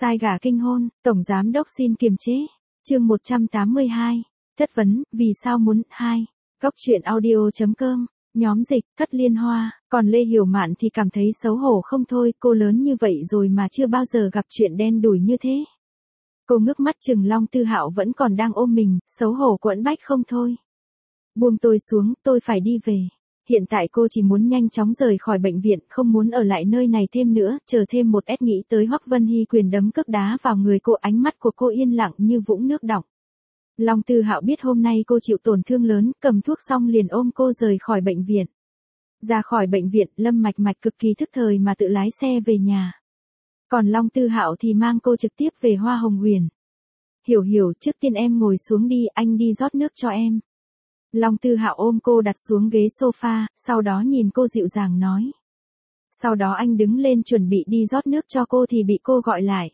Sai gà kinh hôn, Tổng Giám Đốc xin kiềm chế. Chương 182. Chất vấn, vì sao muốn, 2. Góc truyện audio.com. Nhóm dịch, Thất Liên Hoa, còn Lê Hiểu Mạn thì cảm thấy xấu hổ không thôi, cô lớn như vậy rồi mà chưa bao giờ gặp chuyện đen đủi như thế. Cô ngước mắt chừng Long Tư Hạo vẫn còn đang ôm mình, xấu hổ quẫn bách không thôi. Buông tôi xuống, tôi phải đi về. Hiện tại cô chỉ muốn nhanh chóng rời khỏi bệnh viện, không muốn ở lại nơi này thêm nữa, chờ thêm một ép nghĩ tới Hoắc Vân Hy quyền đấm cước đá vào người cô, ánh mắt của cô yên lặng như vũng nước đọng. Long Tư Hạo biết hôm nay cô chịu tổn thương lớn, cầm thuốc xong liền ôm cô rời khỏi bệnh viện. Ra khỏi bệnh viện, Lâm Mạch Mạch cực kỳ thức thời mà tự lái xe về nhà. Còn Long Tư Hạo thì mang cô trực tiếp về Hoa Hồng Huyền. Hiểu Hiểu, trước tiên em ngồi xuống đi, anh đi rót nước cho em. Long Tư Hạo ôm cô đặt xuống ghế sofa, sau đó nhìn cô dịu dàng nói. Sau đó anh đứng lên chuẩn bị đi rót nước cho cô thì bị cô gọi lại.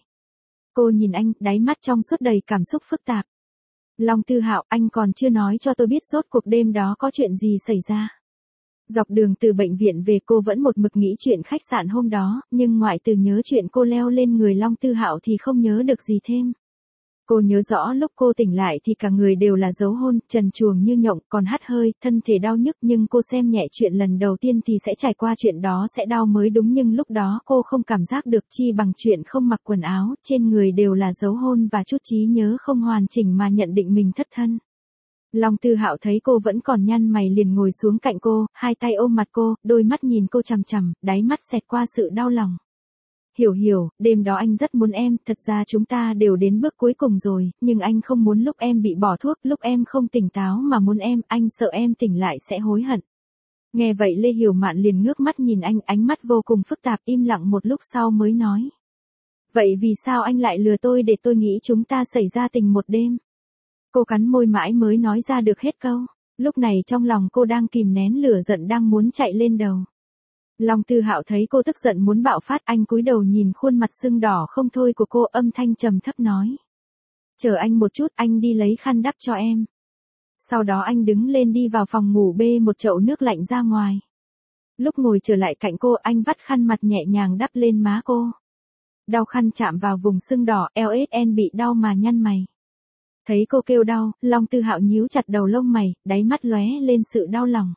Cô nhìn anh, đáy mắt trong suốt đầy cảm xúc phức tạp. Long Tư Hạo, anh còn chưa nói cho tôi biết rốt cuộc đêm đó có chuyện gì xảy ra. Dọc đường từ bệnh viện về cô vẫn một mực nghĩ chuyện khách sạn hôm đó, nhưng ngoại trừ nhớ chuyện cô leo lên người Long Tư Hạo thì không nhớ được gì thêm. Cô nhớ rõ lúc cô tỉnh lại thì cả người đều là dấu hôn, trần truồng như nhộng, còn hắt hơi, thân thể đau nhức, nhưng cô xem nhẹ chuyện lần đầu tiên thì sẽ trải qua chuyện đó sẽ đau mới đúng, nhưng lúc đó cô không cảm giác được chi bằng chuyện không mặc quần áo, trên người đều là dấu hôn và chút trí nhớ không hoàn chỉnh mà nhận định mình thất thân. Long Tư Hạo thấy cô vẫn còn nhăn mày liền ngồi xuống cạnh cô, hai tay ôm mặt cô, đôi mắt nhìn cô chằm chằm, đáy mắt xẹt qua sự đau lòng. Hiểu Hiểu, đêm đó anh rất muốn em, thật ra chúng ta đều đến bước cuối cùng rồi, nhưng anh không muốn lúc em bị bỏ thuốc, lúc em không tỉnh táo mà muốn em, anh sợ em tỉnh lại sẽ hối hận. Nghe vậy Lê Hiểu Mạn liền ngước mắt nhìn anh, ánh mắt vô cùng phức tạp, im lặng một lúc sau mới nói. Vậy vì sao anh lại lừa tôi để tôi nghĩ chúng ta xảy ra tình một đêm? Cô cắn môi mãi mới nói ra được hết câu, lúc này trong lòng cô đang kìm nén lửa giận đang muốn chạy lên đầu. Long Tư Hạo thấy cô tức giận muốn bạo phát, anh cúi đầu nhìn khuôn mặt sưng đỏ không thôi của cô, âm thanh trầm thấp nói. Chờ anh một chút, anh đi lấy khăn đắp cho em. Sau đó anh đứng lên đi vào phòng ngủ bê một chậu nước lạnh ra ngoài. Lúc ngồi trở lại cạnh cô, anh vắt khăn mặt nhẹ nhàng đắp lên má cô. Đau khăn chạm vào vùng sưng đỏ, LSN bị đau mà nhăn mày. Thấy cô kêu đau, Long Tư Hạo nhíu chặt đầu lông mày, đáy mắt lóe lên sự đau lòng.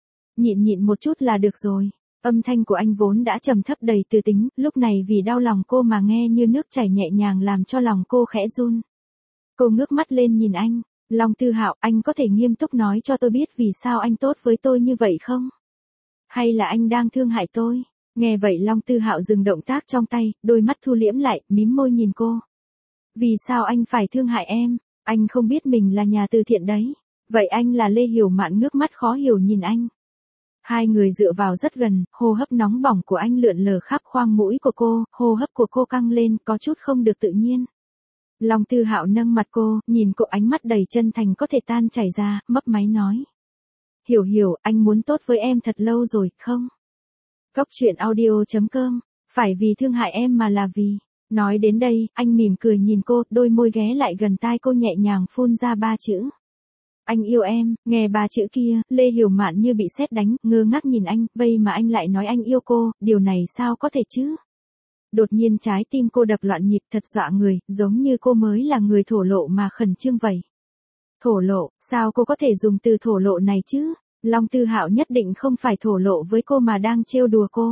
Nhịn một chút là được rồi. Âm thanh của anh vốn đã trầm thấp đầy tư tính, lúc này vì đau lòng cô mà nghe như nước chảy nhẹ nhàng làm cho lòng cô khẽ run. Cô ngước mắt lên nhìn anh, Long Tư Hạo, anh có thể nghiêm túc nói cho tôi biết vì sao anh tốt với tôi như vậy không? Hay là anh đang thương hại tôi? Nghe vậy Long Tư Hạo dừng động tác trong tay, đôi mắt thu liễm lại, mím môi nhìn cô. Vì sao anh phải thương hại em? Anh không biết mình là nhà từ thiện đấy. Vậy anh là Lê Hiểu Mạn ngước mắt khó hiểu nhìn anh. Hai người dựa vào rất gần, hô hấp nóng bỏng của anh lượn lờ khắp khoang mũi của cô, hô hấp của cô căng lên, có chút không được tự nhiên. Long Tư Hạo nâng mặt cô, nhìn cô, ánh mắt đầy chân thành có thể tan chảy ra, mấp máy nói. Hiểu Hiểu, anh muốn tốt với em thật lâu rồi, không? Góc truyện audio.com, phải vì thương hại em mà là vì. Nói đến đây, anh mỉm cười nhìn cô, đôi môi ghé lại gần tai cô nhẹ nhàng phun ra 3 chữ. Anh yêu em, nghe 3 chữ kia, Lê Hiểu Mạn như bị sét đánh, ngơ ngác nhìn anh, vậy mà anh lại nói anh yêu cô, điều này sao có thể chứ? Đột nhiên trái tim cô đập loạn nhịp thật dọa người, giống như cô mới là người thổ lộ mà khẩn trương vậy. Thổ lộ, sao cô có thể dùng từ thổ lộ này chứ? Long Tư Hạo nhất định không phải thổ lộ với cô mà đang trêu đùa cô.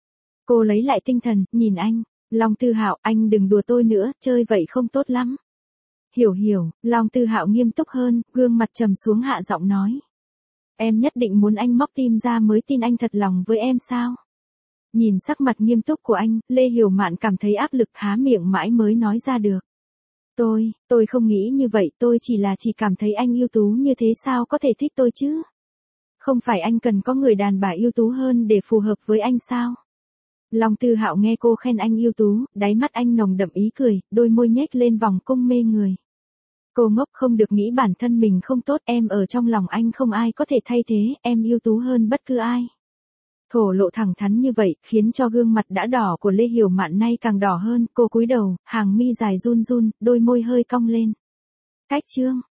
Cô lấy lại tinh thần, nhìn anh, Long Tư Hạo, anh đừng đùa tôi nữa, chơi vậy không tốt lắm. Hiểu Hiểu, Long Tư Hạo nghiêm túc hơn, gương mặt trầm xuống hạ giọng nói. Em nhất định muốn anh móc tim ra mới tin anh thật lòng với em sao? Nhìn sắc mặt nghiêm túc của anh, Lê Hiểu Mạn cảm thấy áp lực há miệng mãi mới nói ra được. Tôi không nghĩ như vậy, tôi chỉ cảm thấy anh ưu tú như thế sao có thể thích tôi chứ? Không phải anh cần có người đàn bà ưu tú hơn để phù hợp với anh sao? Long Tư Hạo nghe cô khen anh ưu tú, đáy mắt anh nồng đậm ý cười, đôi môi nhếch lên vòng cung mê người. Cô ngốc không được nghĩ bản thân mình không tốt, em ở trong lòng anh không ai có thể thay thế, em ưu tú hơn bất cứ ai. Thổ lộ thẳng thắn như vậy, khiến cho gương mặt đã đỏ của Lê Hiểu Mạn nay càng đỏ hơn, cô cúi đầu, hàng mi dài run run, đôi môi hơi cong lên. Cách chương.